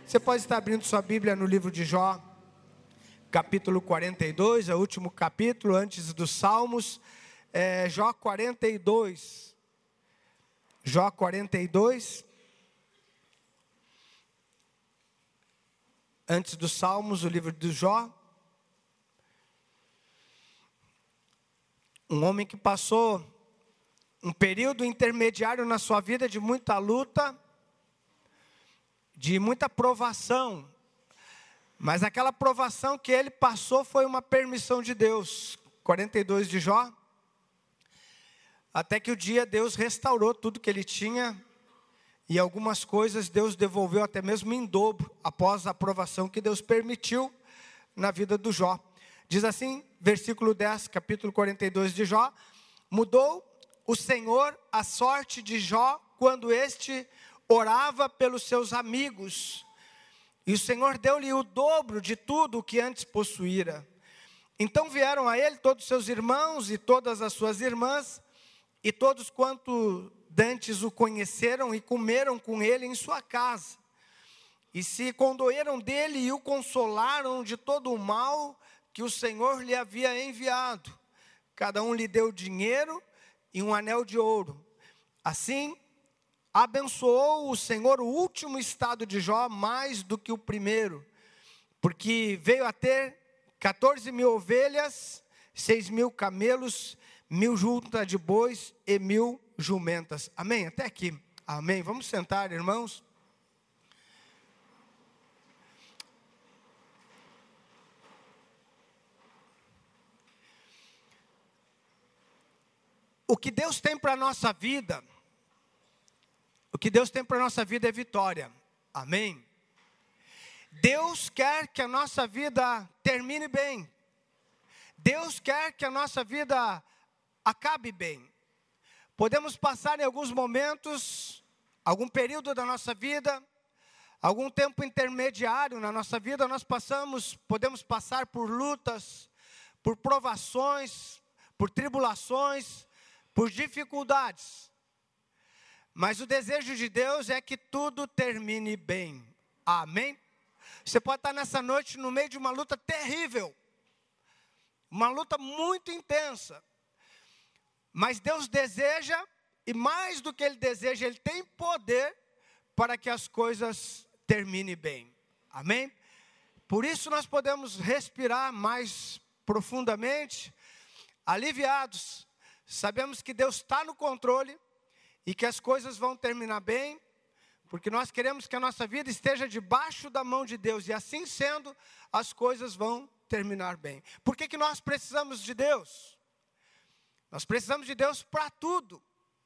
Você pode estar abrindo sua Bíblia no livro de Jó, capítulo 42, é o último capítulo antes dos Salmos, Jó 42. Jó 42, antes dos Salmos, o livro de Jó. Um homem que passou um período intermediário na sua vida de muita luta, de muita provação, mas aquela provação que ele passou foi uma permissão de Deus. 42 de Jó, até que o dia Deus restaurou tudo que ele tinha, e algumas coisas Deus devolveu até mesmo em dobro, após a provação que Deus permitiu na vida do Jó. Diz assim, versículo 10, capítulo 42 de Jó: mudou o Senhor a sorte de Jó quando este orava pelos seus amigos, e o Senhor deu-lhe o dobro de tudo o que antes possuíra. Então vieram a ele todos os seus irmãos e todas as suas irmãs, e todos quanto dantes o conheceram e comeram com ele em sua casa, e se condoeram dele e o consolaram de todo o mal que o Senhor lhe havia enviado. Cada um lhe deu dinheiro e um anel de ouro. Assim, abençoou o Senhor o último estado de Jó mais do que o primeiro, porque veio a ter 14.000 ovelhas, 6.000 camelos, 1.000 juntas de bois e 1.000 jumentas. Amém? Até aqui. Amém. Vamos sentar, irmãos. O que Deus tem para a nossa vida, é vitória. Amém? Deus quer que a nossa vida termine bem. Deus quer que a nossa vida acabe bem. Podemos passar em alguns momentos, algum período da nossa vida, algum tempo intermediário na nossa vida, podemos passar por lutas, por provações, por tribulações, por dificuldades. Mas o desejo de Deus é que tudo termine bem. Amém? Você pode estar nessa noite no meio de uma luta terrível, uma luta muito intensa, mas Deus deseja, e mais do que Ele deseja, Ele tem poder para que as coisas terminem bem. Amém? Por isso nós podemos respirar mais profundamente, aliviados. Sabemos que Deus está no controle e que as coisas vão terminar bem, porque nós queremos que a nossa vida esteja debaixo da mão de Deus, e assim sendo, as coisas vão terminar bem. Por que nós precisamos de Deus? Nós precisamos de Deus para tudo.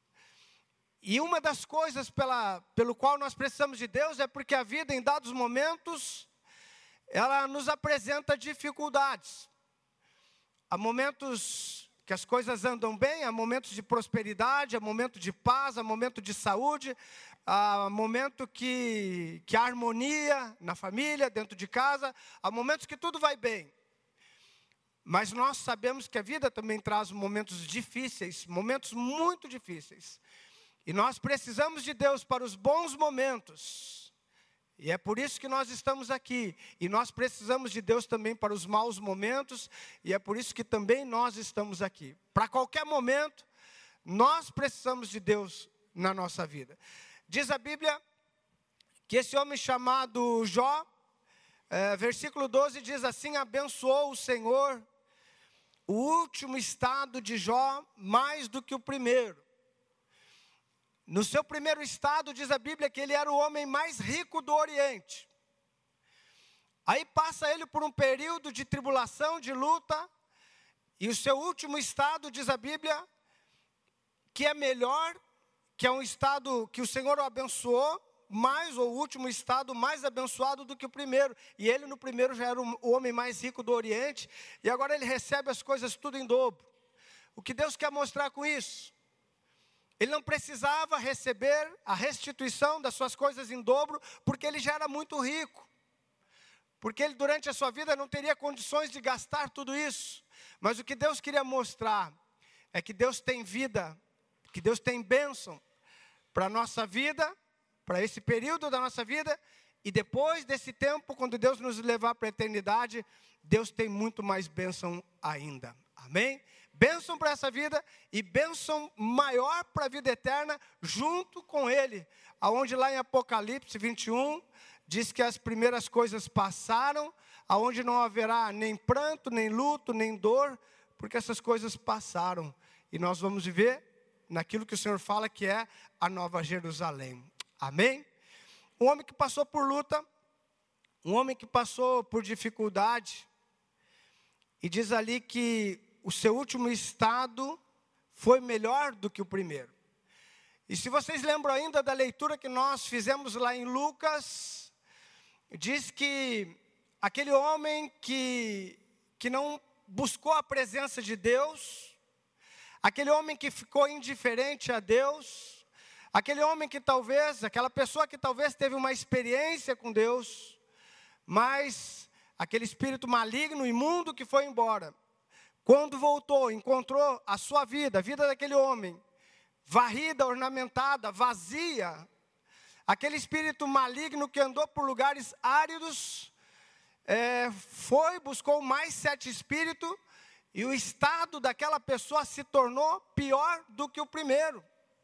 E uma das coisas pelo qual nós precisamos de Deus é porque a vida, em dados momentos, ela nos apresenta dificuldades. Há momentos que as coisas andam bem, há momentos de prosperidade, há momento de paz, há momento de saúde, há momento que há harmonia na família, dentro de casa, há momentos que tudo vai bem. Mas nós sabemos que a vida também traz momentos difíceis, momentos muito difíceis. E nós precisamos de Deus para os bons momentos. E é por isso que nós estamos aqui. E nós precisamos de Deus também para os maus momentos. E é por isso que também nós estamos aqui. Para qualquer momento, nós precisamos de Deus na nossa vida. Diz a Bíblia que esse homem chamado Jó, versículo 12 diz assim: abençoou o Senhor o último estado de Jó mais do que o primeiro. No seu primeiro estado, diz a Bíblia que ele era o homem mais rico do Oriente. Aí passa ele por um período de tribulação, de luta, e o seu último estado, diz a Bíblia, que é melhor, que é um estado que o Senhor o abençoou, mais o último estado mais abençoado do que o primeiro. E ele no primeiro já era o homem mais rico do Oriente, e agora ele recebe as coisas tudo em dobro. O que Deus quer mostrar com isso? Ele não precisava receber a restituição das suas coisas em dobro, porque ele já era muito rico. Porque ele durante a sua vida não teria condições de gastar tudo isso. Mas o que Deus queria mostrar é que Deus tem vida, que Deus tem bênção para a nossa vida, para esse período da nossa vida, E depois desse tempo, quando Deus nos levar para a eternidade, Deus tem muito mais bênção ainda. Amém? Bênção para essa vida e bênção maior para a vida eterna junto com Ele. Aonde lá em Apocalipse 21, diz que as primeiras coisas passaram, aonde não haverá nem pranto, nem luto, nem dor, porque essas coisas passaram. E nós vamos viver naquilo que o Senhor fala que é a Nova Jerusalém. Amém? Um homem que passou por luta, um homem que passou por dificuldade, e diz ali que o seu último estado foi melhor do que o primeiro. E se vocês lembram ainda da leitura que nós fizemos lá em Lucas, diz que aquele homem que não buscou a presença de Deus, aquele homem que ficou indiferente a Deus, aquele homem que talvez, aquela pessoa que talvez teve uma experiência com Deus, mas aquele espírito maligno, imundo que foi embora, quando voltou, encontrou a sua vida, a vida daquele homem, varrida, ornamentada, vazia, aquele espírito maligno que andou por lugares áridos, buscou mais 7 espíritos, e o estado daquela pessoa se tornou pior do que o primeiro.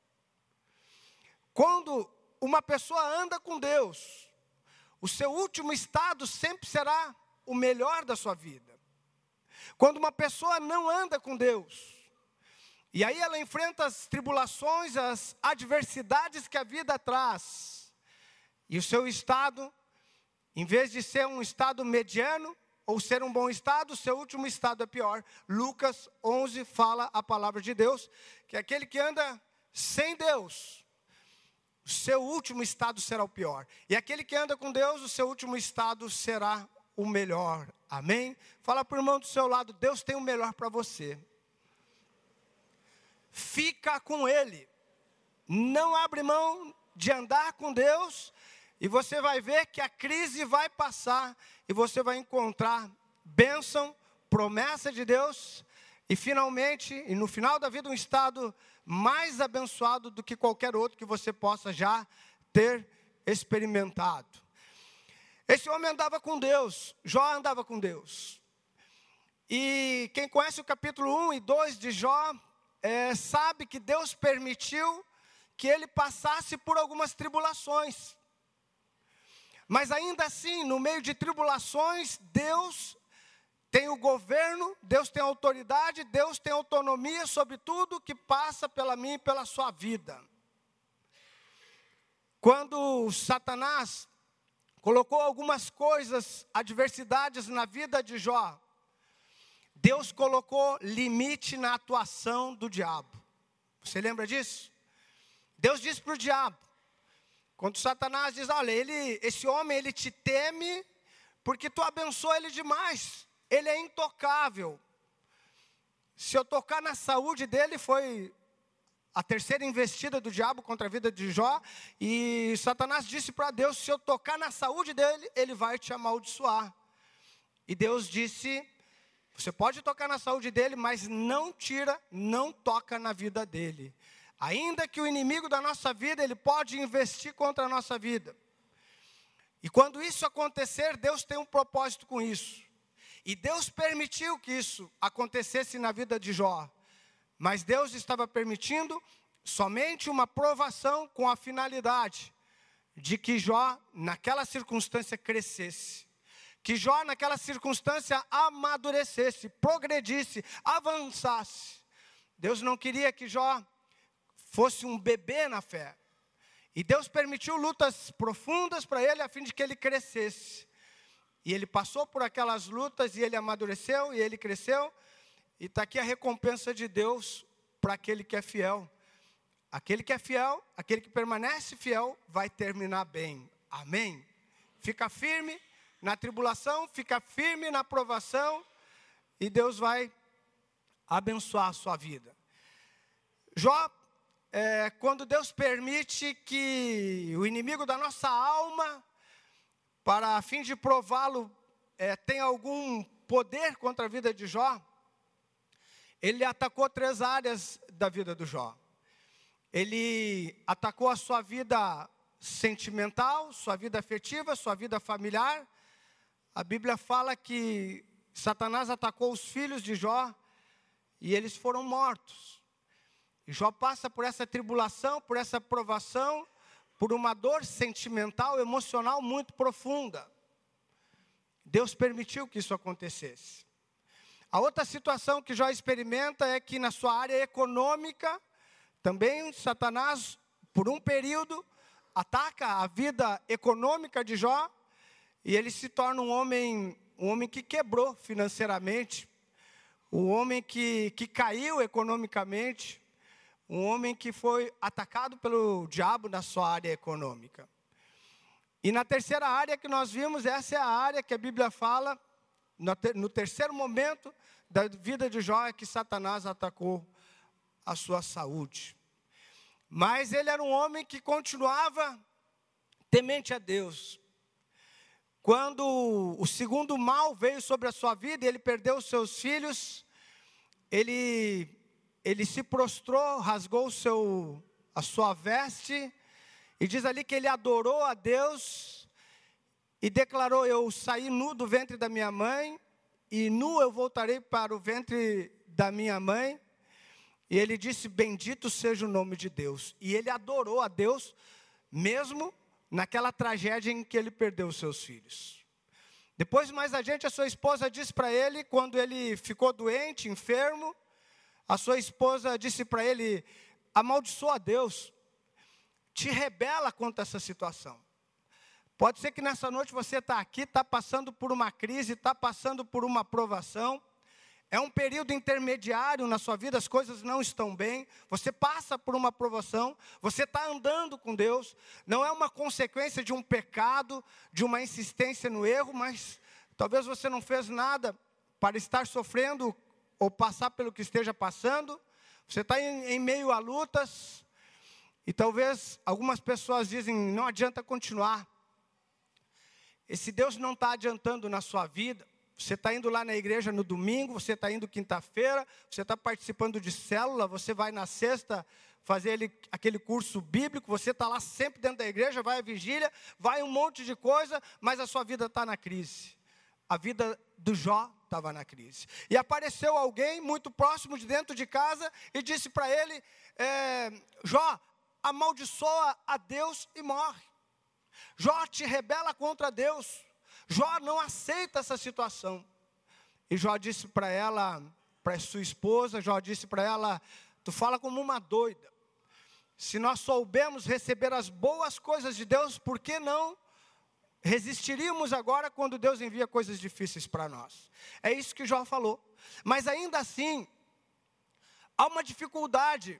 Quando uma pessoa anda com Deus, o seu último estado sempre será o melhor da sua vida. Quando uma pessoa não anda com Deus, e aí ela enfrenta as tribulações, as adversidades que a vida traz, e o seu estado, em vez de ser um estado mediano, ou ser um bom estado, o seu último estado é pior. Lucas 11 fala a palavra de Deus, que aquele que anda sem Deus, o seu último estado será o pior. E aquele que anda com Deus, o seu último estado será o melhor. Amém? Fala para o irmão do seu lado, Deus tem o melhor para você. Fica com Ele. Não abre mão de andar com Deus, e você vai ver que a crise vai passar, e você vai encontrar bênção, promessa de Deus, e finalmente, e no final da vida, um estado mais abençoado do que qualquer outro que você possa já ter experimentado. Esse homem andava com Deus, Jó andava com Deus. E quem conhece o capítulo 1 e 2 de Jó, sabe que Deus permitiu que ele passasse por algumas tribulações. Mas ainda assim, no meio de tribulações, Deus tem o governo, Deus tem autoridade, Deus tem autonomia sobre tudo que passa pela minha e pela sua vida. Quando Satanás colocou algumas coisas, adversidades na vida de Jó, Deus colocou limite na atuação do diabo. Você lembra disso? Deus disse para o diabo, quando Satanás diz, olha, esse homem, ele te teme, porque tu abençoa ele demais, ele é intocável. Se eu tocar na saúde dele, foi a terceira investida do diabo contra a vida de Jó, e Satanás disse para Deus, se eu tocar na saúde dele, ele vai te amaldiçoar. E Deus disse, você pode tocar na saúde dele, mas não toca na vida dele. Ainda que o inimigo da nossa vida, ele pode investir contra a nossa vida. E quando isso acontecer, Deus tem um propósito com isso. E Deus permitiu que isso acontecesse na vida de Jó. Mas Deus estava permitindo somente uma provação com a finalidade de que Jó, naquela circunstância, crescesse. Que Jó, naquela circunstância, amadurecesse, progredisse, avançasse. Deus não queria que Jó fosse um bebê na fé. E Deus permitiu lutas profundas para ele, a fim de que ele crescesse. E ele passou por aquelas lutas, e ele amadureceu, e ele cresceu. E está aqui a recompensa de Deus para aquele que é fiel. Aquele que é fiel, aquele que permanece fiel, vai terminar bem. Amém? Fica firme na tribulação, fica firme na provação, e Deus vai abençoar a sua vida. Jó, quando Deus permite que o inimigo da nossa alma, para a fim de prová-lo, tenha algum poder contra a vida de Jó, ele atacou 3 áreas da vida do Jó. Ele atacou a sua vida sentimental, sua vida afetiva, sua vida familiar. A Bíblia fala que Satanás atacou os filhos de Jó e eles foram mortos. E Jó passa por essa tribulação, por essa provação, por uma dor sentimental, emocional muito profunda. Deus permitiu que isso acontecesse. A outra situação que Jó experimenta é que na sua área econômica, também Satanás, por um período, ataca a vida econômica de Jó, e ele se torna um homem que quebrou financeiramente, um homem que caiu economicamente, um homem que foi atacado pelo diabo na sua área econômica. E na terceira área que nós vimos, essa é a área que a Bíblia fala, no terceiro momento da vida de Jó, é que Satanás atacou a sua saúde. Mas ele era um homem que continuava temente a Deus. Quando o segundo mal veio sobre a sua vida e ele perdeu os seus filhos, ele se prostrou, rasgou a sua veste, e diz ali que ele adorou a Deus e declarou: eu saí nu do ventre da minha mãe, e nu eu voltarei para o ventre da minha mãe. E ele disse: bendito seja o nome de Deus. E ele adorou a Deus, mesmo naquela tragédia em que ele perdeu os seus filhos. Depois, mais adiante, a sua esposa disse para ele, quando ele ficou doente, enfermo, a sua esposa disse para ele: amaldiçoa a Deus, te rebela contra essa situação. Pode ser que nessa noite você está aqui, está passando por uma crise, está passando por uma provação. É um período intermediário na sua vida, as coisas não estão bem, você passa por uma provação, você está andando com Deus, não é uma consequência de um pecado, de uma insistência no erro, mas talvez você não fez nada para estar sofrendo ou passar pelo que esteja passando, você está em meio a lutas, e talvez algumas pessoas dizem: não adianta continuar, esse Deus não está adiantando na sua vida. Você está indo lá na igreja no domingo, você está indo quinta-feira, você está participando de célula, você vai na sexta fazer aquele curso bíblico, você está lá sempre dentro da igreja, vai à vigília, vai um monte de coisa, mas a sua vida está na crise. A vida do Jó estava na crise. E apareceu alguém muito próximo de dentro de casa e disse para ele: Jó, amaldiçoa a Deus e morre. Jó te rebela contra Deus. Jó não aceita essa situação. E Jó disse para ela, para sua esposa, Jó disse para ela: tu fala como uma doida. Se nós soubemos receber as boas coisas de Deus, por que não resistiríamos agora quando Deus envia coisas difíceis para nós? É isso que Jó falou. Mas ainda assim, há uma dificuldade.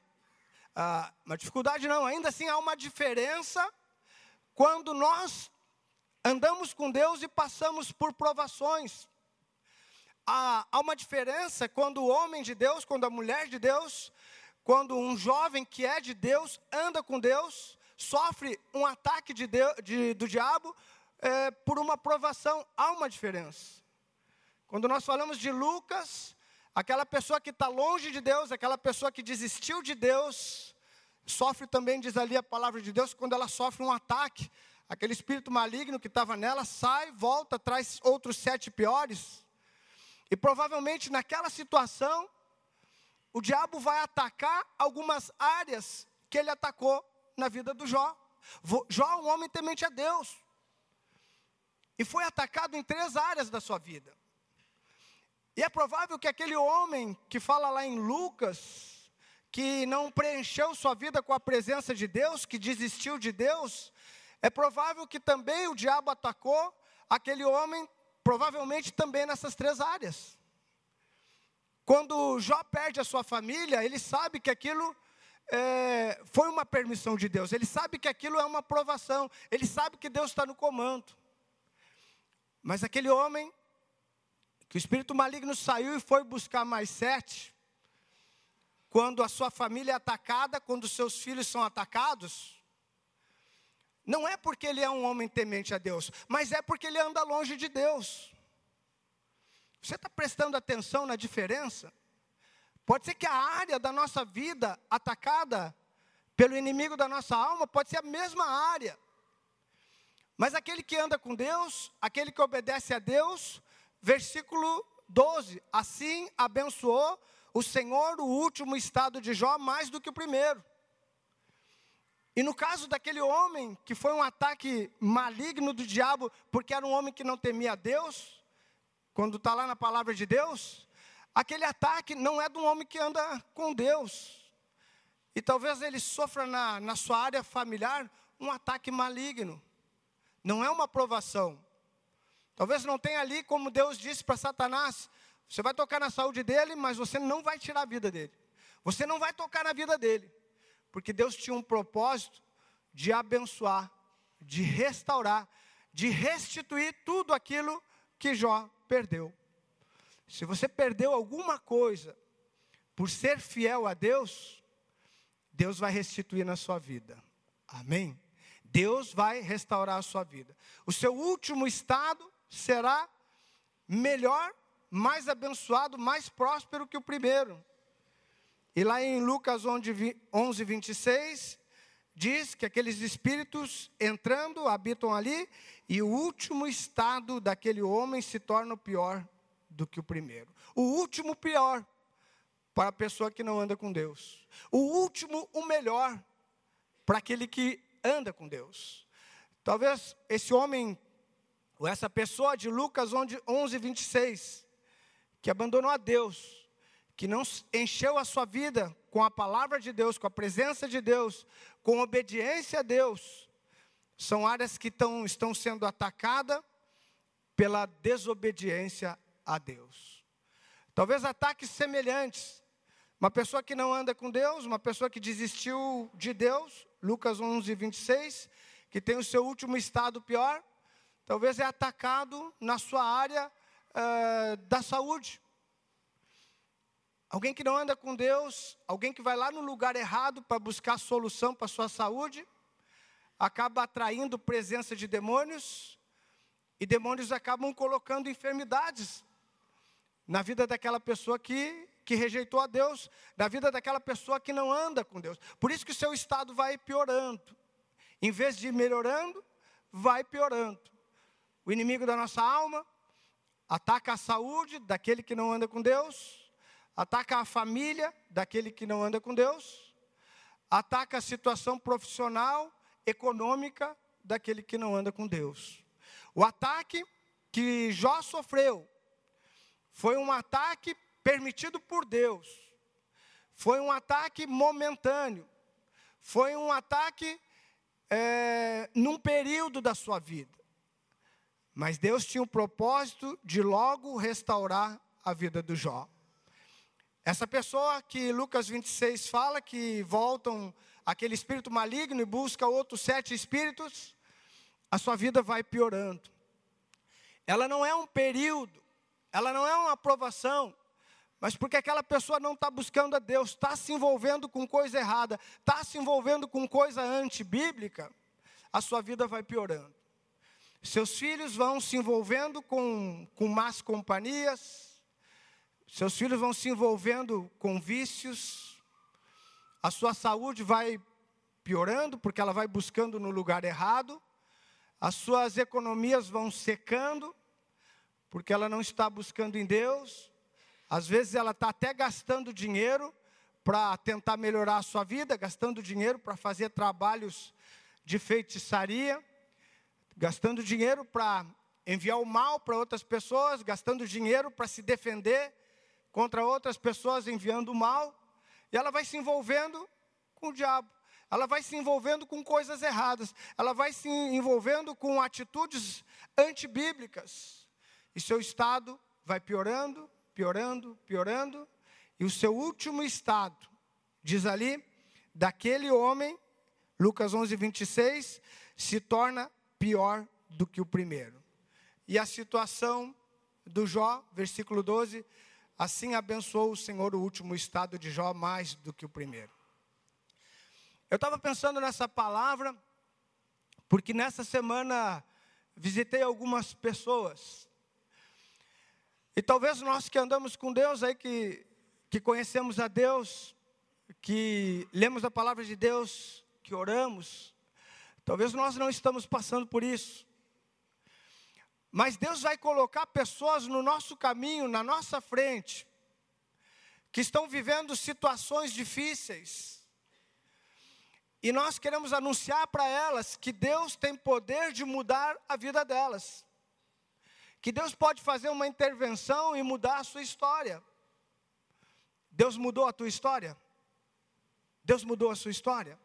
Ainda assim há uma diferença quando nós andamos com Deus e passamos por provações. Há uma diferença quando o homem de Deus, quando a mulher de Deus, quando um jovem que é de Deus, anda com Deus, sofre um ataque do diabo por uma provação. Há uma diferença. Quando nós falamos de Lucas, aquela pessoa que está longe de Deus, aquela pessoa que desistiu de Deus, sofre também, diz ali a palavra de Deus, quando ela sofre um ataque. Aquele espírito maligno que estava nela sai, volta, traz outros 7 piores. E provavelmente naquela situação, o diabo vai atacar algumas áreas que ele atacou na vida do Jó. Jó é um homem temente a Deus. E foi atacado em 3 áreas da sua vida. E é provável que aquele homem que fala lá em Lucas, que não preencheu sua vida com a presença de Deus, que desistiu de Deus, é provável que também o diabo atacou aquele homem, provavelmente também nessas 3 áreas. Quando Jó perde a sua família, ele sabe que aquilo foi uma permissão de Deus. Ele sabe que aquilo é uma provação. Ele sabe que Deus está no comando. Mas aquele homem, que o espírito maligno saiu e foi buscar mais 7, quando a sua família é atacada, quando os seus filhos são atacados, não é porque ele é um homem temente a Deus, mas é porque ele anda longe de Deus. Você está prestando atenção na diferença? Pode ser que a área da nossa vida atacada pelo inimigo da nossa alma, pode ser a mesma área. Mas aquele que anda com Deus, aquele que obedece a Deus, versículo 12, assim abençoou o Senhor o último estado de Jó mais do que o primeiro. E no caso daquele homem, que foi um ataque maligno do diabo, porque era um homem que não temia a Deus, quando está lá na palavra de Deus, aquele ataque não é de um homem que anda com Deus. E talvez ele sofra na sua área familiar um ataque maligno. Não é uma provação. Talvez não tenha ali, como Deus disse para Satanás, você vai tocar na saúde dele, mas você não vai tirar a vida dele. Você não vai tocar na vida dele. Porque Deus tinha um propósito de abençoar, de restaurar, de restituir tudo aquilo que Jó perdeu. Se você perdeu alguma coisa por ser fiel a Deus, Deus vai restituir na sua vida. Amém? Deus vai restaurar a sua vida. O seu último estado será melhor, mais abençoado, mais próspero que o primeiro. E lá em Lucas 11, 26, diz que aqueles espíritos entrando, habitam ali, e o último estado daquele homem se torna pior do que o primeiro. O último pior para a pessoa que não anda com Deus. O último, o melhor para aquele que anda com Deus. Talvez esse homem, ou essa pessoa de Lucas 11, 26, que abandonou a Deus, que não encheu a sua vida com a palavra de Deus, com a presença de Deus, com obediência a Deus, são áreas que estão sendo atacadas pela desobediência a Deus. Talvez ataques semelhantes. Uma pessoa que não anda com Deus, uma pessoa que desistiu de Deus, Lucas 11, 26, que tem o seu último estado pior, talvez é atacado na sua área da saúde. Alguém que não anda com Deus, alguém que vai lá no lugar errado para buscar solução para a sua saúde, acaba atraindo presença de demônios, e demônios acabam colocando enfermidades na vida daquela pessoa que rejeitou a Deus, na vida daquela pessoa que não anda com Deus. Por isso que o seu estado vai piorando. Em vez de ir melhorando, vai piorando. O inimigo da nossa alma ataca a saúde daquele que não anda com Deus, ataca a família daquele que não anda com Deus, ataca a situação profissional, econômica daquele que não anda com Deus. O ataque que Jó sofreu foi um ataque permitido por Deus. Foi um ataque momentâneo. Foi um ataque num período da sua vida. Mas Deus tinha o propósito de logo restaurar a vida do Jó. Essa pessoa que Lucas 26 fala que voltam aquele espírito maligno e busca outros 7 espíritos, a sua vida vai piorando. Ela não é um período, ela não é uma aprovação, mas porque aquela pessoa não está buscando a Deus, está se envolvendo com coisa errada, está se envolvendo com coisa antibíblica, a sua vida vai piorando. Seus filhos vão se envolvendo com más companhias, seus filhos vão se envolvendo com vícios, a sua saúde vai piorando, porque ela vai buscando no lugar errado, as suas economias vão secando, porque ela não está buscando em Deus. Às vezes ela está até gastando dinheiro para tentar melhorar a sua vida, gastando dinheiro para fazer trabalhos de feitiçaria, gastando dinheiro para enviar o mal para outras pessoas, gastando dinheiro para se defender contra outras pessoas enviando o mal, e ela vai se envolvendo com o diabo, ela vai se envolvendo com coisas erradas, ela vai se envolvendo com atitudes antibíblicas, e seu estado vai piorando, piorando, piorando, e o seu último estado, diz ali, daquele homem, Lucas 11, 26, se torna pior do que o primeiro. E a situação do Jó, versículo 12, assim abençoou o Senhor o último estado de Jó mais do que o primeiro. Eu estava pensando nessa palavra, porque nessa semana visitei algumas pessoas. E talvez nós que andamos com Deus, aí que conhecemos a Deus, que lemos a palavra de Deus, que oramos, talvez nós não estamos passando por isso. Mas Deus vai colocar pessoas no nosso caminho, na nossa frente, que estão vivendo situações difíceis. E nós queremos anunciar para elas que Deus tem poder de mudar a vida delas. Que Deus pode fazer uma intervenção e mudar a sua história. Deus mudou a tua história? Deus mudou a sua história?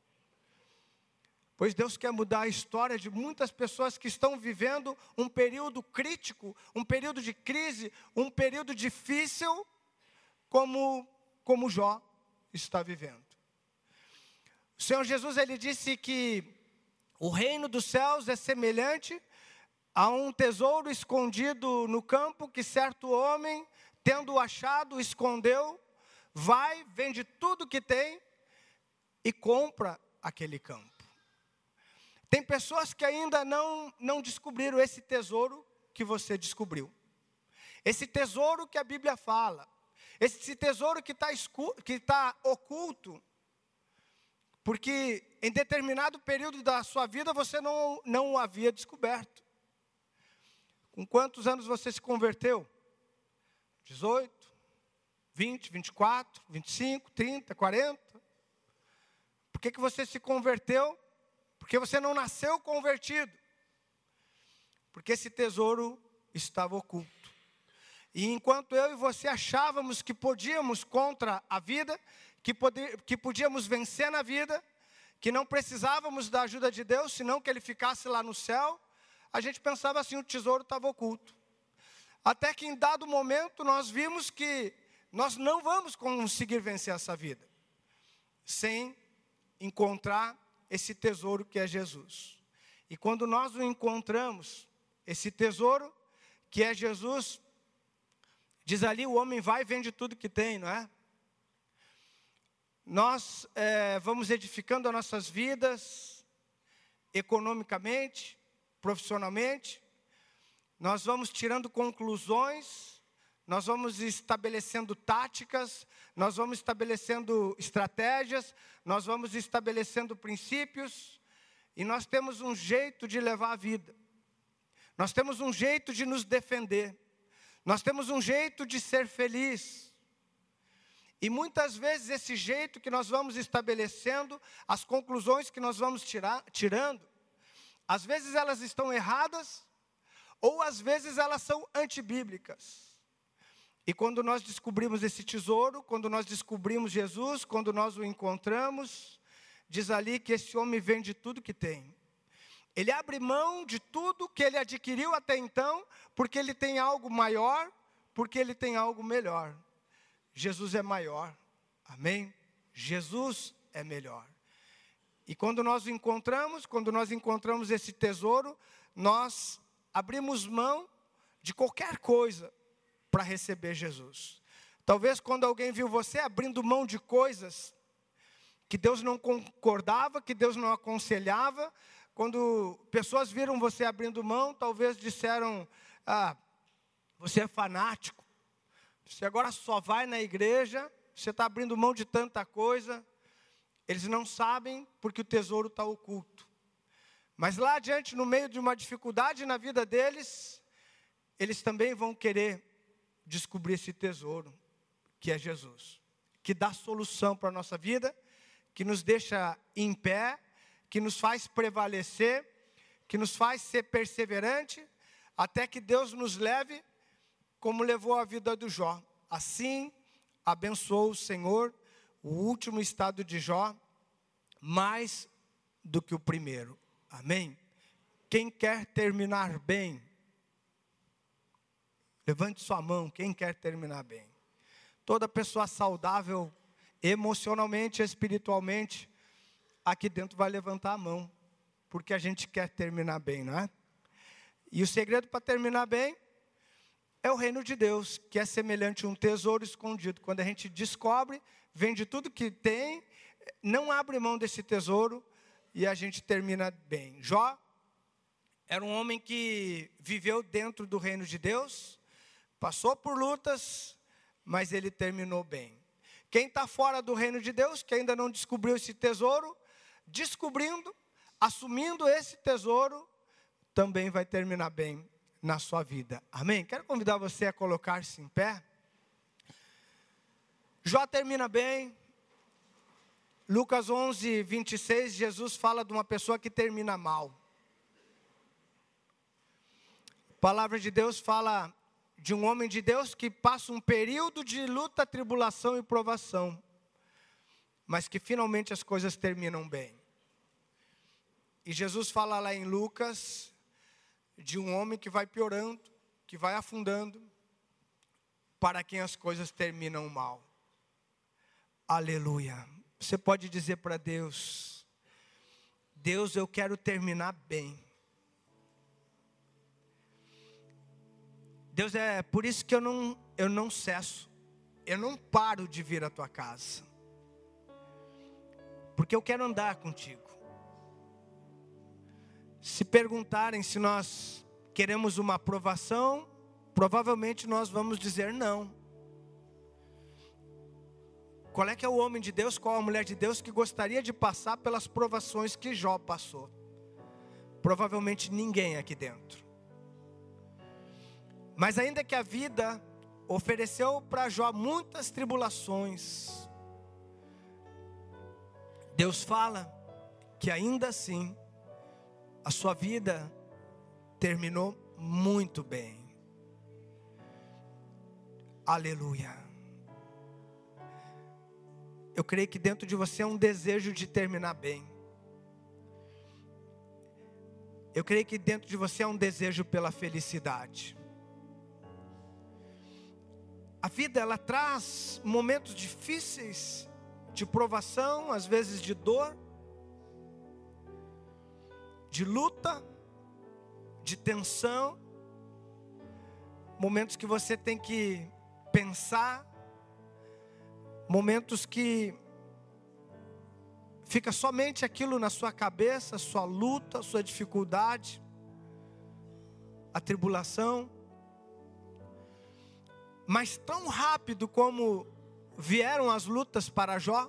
Pois Deus quer mudar a história de muitas pessoas que estão vivendo um período crítico, um período de crise, um período difícil, como Jó está vivendo. O Senhor Jesus, ele disse que o reino dos céus é semelhante a um tesouro escondido no campo, que certo homem, tendo achado, escondeu, vai, vende tudo que tem e compra aquele campo. Tem pessoas que ainda não descobriram esse tesouro que você descobriu. Esse tesouro que a Bíblia fala. Esse tesouro que está oculto. Porque em determinado período da sua vida você não o havia descoberto. Com quantos anos você se converteu? 18, 20, 24, 25, 30, 40? Por que você se converteu? Porque você não nasceu convertido. Porque esse tesouro estava oculto. E enquanto eu e você achávamos que podíamos contra a vida, que podíamos vencer na vida, que não precisávamos da ajuda de Deus, senão que Ele ficasse lá no céu, a gente pensava assim, o tesouro estava oculto. Até que em dado momento nós vimos que nós não vamos conseguir vencer essa vida, sem encontrar esse tesouro que é Jesus. E quando nós o encontramos, esse tesouro que é Jesus, diz ali, o homem vai e vende tudo que tem, não é? Nós vamos edificando as nossas vidas, economicamente, profissionalmente, nós vamos tirando conclusões, nós vamos estabelecendo táticas, nós vamos estabelecendo estratégias, nós vamos estabelecendo princípios, e nós temos um jeito de levar a vida. Nós temos um jeito de nos defender. Nós temos um jeito de ser feliz. E muitas vezes esse jeito que nós vamos estabelecendo, as conclusões que nós vamos tirando, às vezes elas estão erradas, ou às vezes elas são antibíblicas. E quando nós descobrimos esse tesouro, quando nós descobrimos Jesus, quando nós o encontramos, diz ali que esse homem vende tudo que tem. Ele abre mão de tudo que ele adquiriu até então, porque ele tem algo maior, porque ele tem algo melhor. Jesus é maior, amém? Jesus é melhor. E quando nós o encontramos, quando nós encontramos esse tesouro, nós abrimos mão de qualquer coisa para receber Jesus. Talvez quando alguém viu você abrindo mão de coisas que Deus não concordava, que Deus não aconselhava, quando pessoas viram você abrindo mão, talvez disseram, você é fanático, você agora só vai na igreja, você está abrindo mão de tanta coisa. Eles não sabem porque o tesouro está oculto. Mas lá adiante, no meio de uma dificuldade na vida deles, eles também vão querer descobrir esse tesouro, que é Jesus. Que dá solução para a nossa vida, que nos deixa em pé, que nos faz prevalecer, que nos faz ser perseverante, até que Deus nos leve, como levou a vida do Jó. Assim, abençoou o Senhor o último estado de Jó, mais do que o primeiro. Amém? Quem quer terminar bem? Levante sua mão, quem quer terminar bem? Toda pessoa saudável, emocionalmente, espiritualmente, aqui dentro vai levantar a mão, porque a gente quer terminar bem, não é? E o segredo para terminar bem é o reino de Deus, que é semelhante a um tesouro escondido. Quando a gente descobre, vende tudo que tem, não abre mão desse tesouro e a gente termina bem. Jó era um homem que viveu dentro do reino de Deus, passou por lutas, mas ele terminou bem. Quem está fora do reino de Deus, que ainda não descobriu esse tesouro, descobrindo, assumindo esse tesouro, também vai terminar bem na sua vida. Amém? Quero convidar você a colocar-se em pé. Jó termina bem. Lucas 11, 26, Jesus fala de uma pessoa que termina mal. A palavra de Deus fala de um homem de Deus que passa um período de luta, tribulação e provação, mas que finalmente as coisas terminam bem. E Jesus fala lá em Lucas de um homem que vai piorando, que vai afundando, para quem as coisas terminam mal. Aleluia. Você pode dizer para Deus: Deus, eu quero terminar bem. Deus, é por isso que eu não cesso, eu não paro de vir à tua casa, porque eu quero andar contigo. Se perguntarem se nós queremos uma aprovação, provavelmente nós vamos dizer não. Qual é que é o homem de Deus, qual a mulher de Deus que gostaria de passar pelas provações que Jó passou? Provavelmente ninguém aqui dentro. Mas ainda que a vida ofereceu para Jó muitas tribulações, Deus fala que ainda assim a sua vida terminou muito bem. Aleluia. Eu creio que dentro de você é um desejo de terminar bem. Eu creio que dentro de você é um desejo pela felicidade. A vida, ela traz momentos difíceis, de provação, às vezes de dor, de luta, de tensão, momentos que você tem que pensar, momentos que fica somente aquilo na sua cabeça, sua luta, sua dificuldade, a tribulação. Mas tão rápido como vieram as lutas para Jó,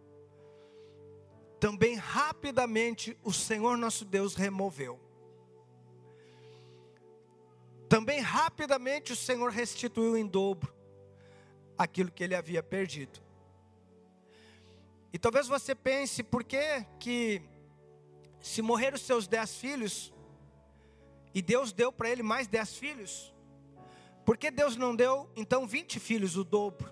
também rapidamente o Senhor nosso Deus removeu. Também rapidamente o Senhor restituiu em dobro aquilo que ele havia perdido. E talvez você pense, por que se morreram os seus 10 filhos, e Deus deu para ele mais 10 filhos, por que Deus não deu então 20 filhos, o dobro?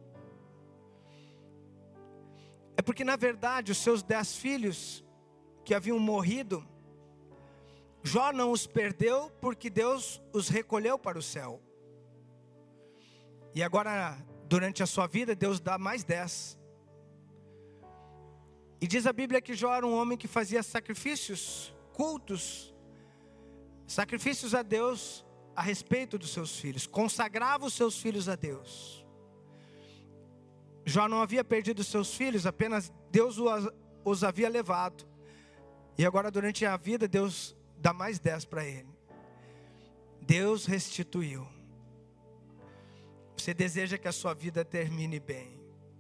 É porque na verdade os seus 10 filhos que haviam morrido, Jó não os perdeu porque Deus os recolheu para o céu. E agora, durante a sua vida, Deus dá mais 10. E diz a Bíblia que Jó era um homem que fazia sacrifícios, cultos, sacrifícios a Deus a respeito dos seus filhos, consagrava os seus filhos a Deus. Jó não havia perdido os seus filhos, apenas Deus os havia levado. E agora durante a vida Deus dá mais 10 para ele. Deus restituiu. Você deseja que a sua vida termine bem.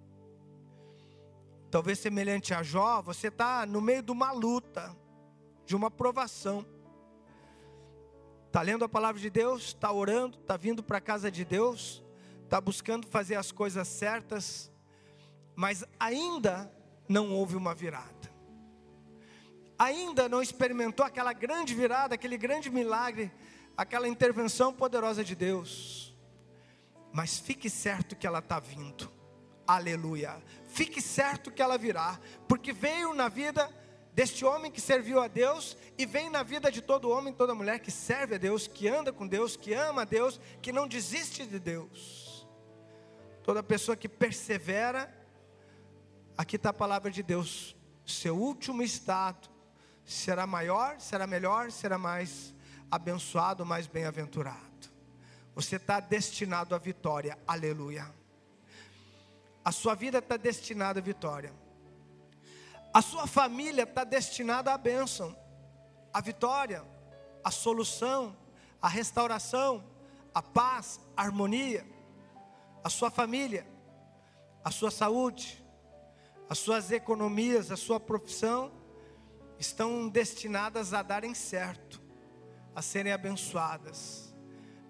Talvez semelhante a Jó, você está no meio de uma luta, de uma provação. Está lendo a palavra de Deus, está orando, está vindo para a casa de Deus, está buscando fazer as coisas certas, mas ainda não houve uma virada. Ainda não experimentou aquela grande virada, aquele grande milagre, aquela intervenção poderosa de Deus. Mas fique certo que ela está vindo. Aleluia. Fique certo que ela virá, porque veio na vida deste homem que serviu a Deus, e vem na vida de todo homem, toda mulher que serve a Deus, que anda com Deus, que ama a Deus, que não desiste de Deus. Toda pessoa que persevera, aqui está a palavra de Deus, seu último estado será maior, será melhor, será mais abençoado, mais bem-aventurado. Você está destinado à vitória, aleluia. A sua vida está destinada à vitória. A sua família está destinada à bênção, à vitória, à solução, à restauração, à paz, à harmonia. A sua família, a sua saúde, as suas economias, a sua profissão estão destinadas a darem certo, a serem abençoadas.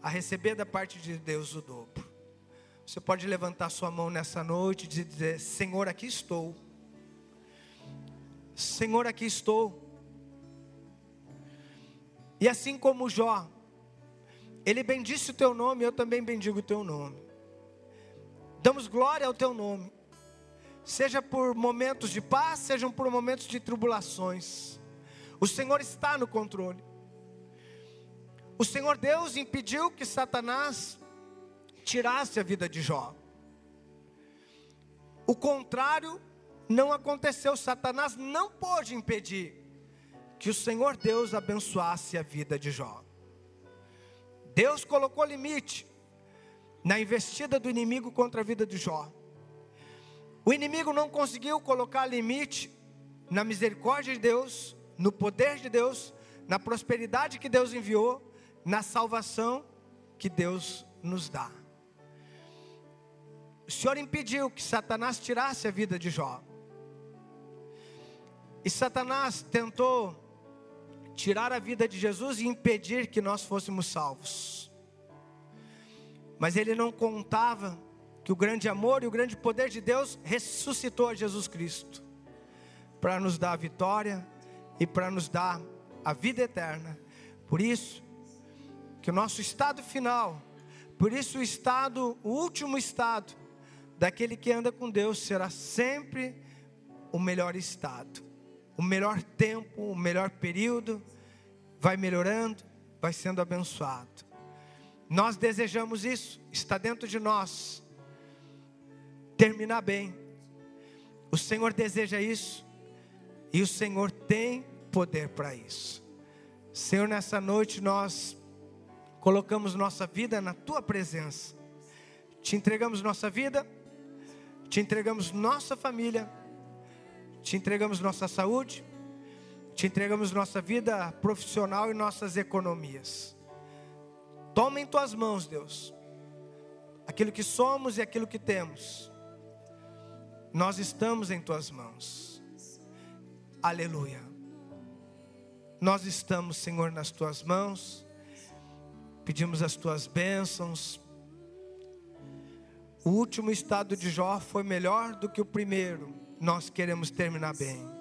a receber da parte de Deus o dobro. Você pode levantar sua mão nessa noite e dizer: Senhor, aqui estou. Senhor, aqui estou. E assim como Jó, ele bendisse o teu nome, eu também bendigo o teu nome. Damos glória ao teu nome. Seja por momentos de paz, sejam por momentos de tribulações. O Senhor está no controle. O Senhor Deus impediu que Satanás tirasse a vida de Jó. O contrário não aconteceu. Satanás não pôde impedir que o Senhor Deus abençoasse a vida de Jó. Deus colocou limite na investida do inimigo contra a vida de Jó. O inimigo não conseguiu colocar limite na misericórdia de Deus, no poder de Deus, na prosperidade que Deus enviou, na salvação que Deus nos dá. O Senhor impediu que Satanás tirasse a vida de Jó. E Satanás tentou tirar a vida de Jesus e impedir que nós fôssemos salvos. Mas ele não contava que o grande amor e o grande poder de Deus ressuscitou a Jesus Cristo para nos dar a vitória e para nos dar a vida eterna. Por isso que o nosso estado final, por isso o último estado daquele que anda com Deus será sempre o melhor estado, o melhor tempo, o melhor período. Vai melhorando, vai sendo abençoado. Nós desejamos isso, está dentro de nós, terminar bem. O Senhor deseja isso, e o Senhor tem poder para isso. Senhor, nessa noite nós colocamos nossa vida na Tua presença. Te entregamos nossa vida, te entregamos nossa família, te entregamos nossa saúde, te entregamos nossa vida profissional e nossas economias. Toma em Tuas mãos, Deus, aquilo que somos e aquilo que temos. Nós estamos em Tuas mãos. Aleluia. Nós estamos, Senhor, nas Tuas mãos. Pedimos as Tuas bênçãos. O último estado de Jó foi melhor do que o primeiro. Nós queremos terminar bem.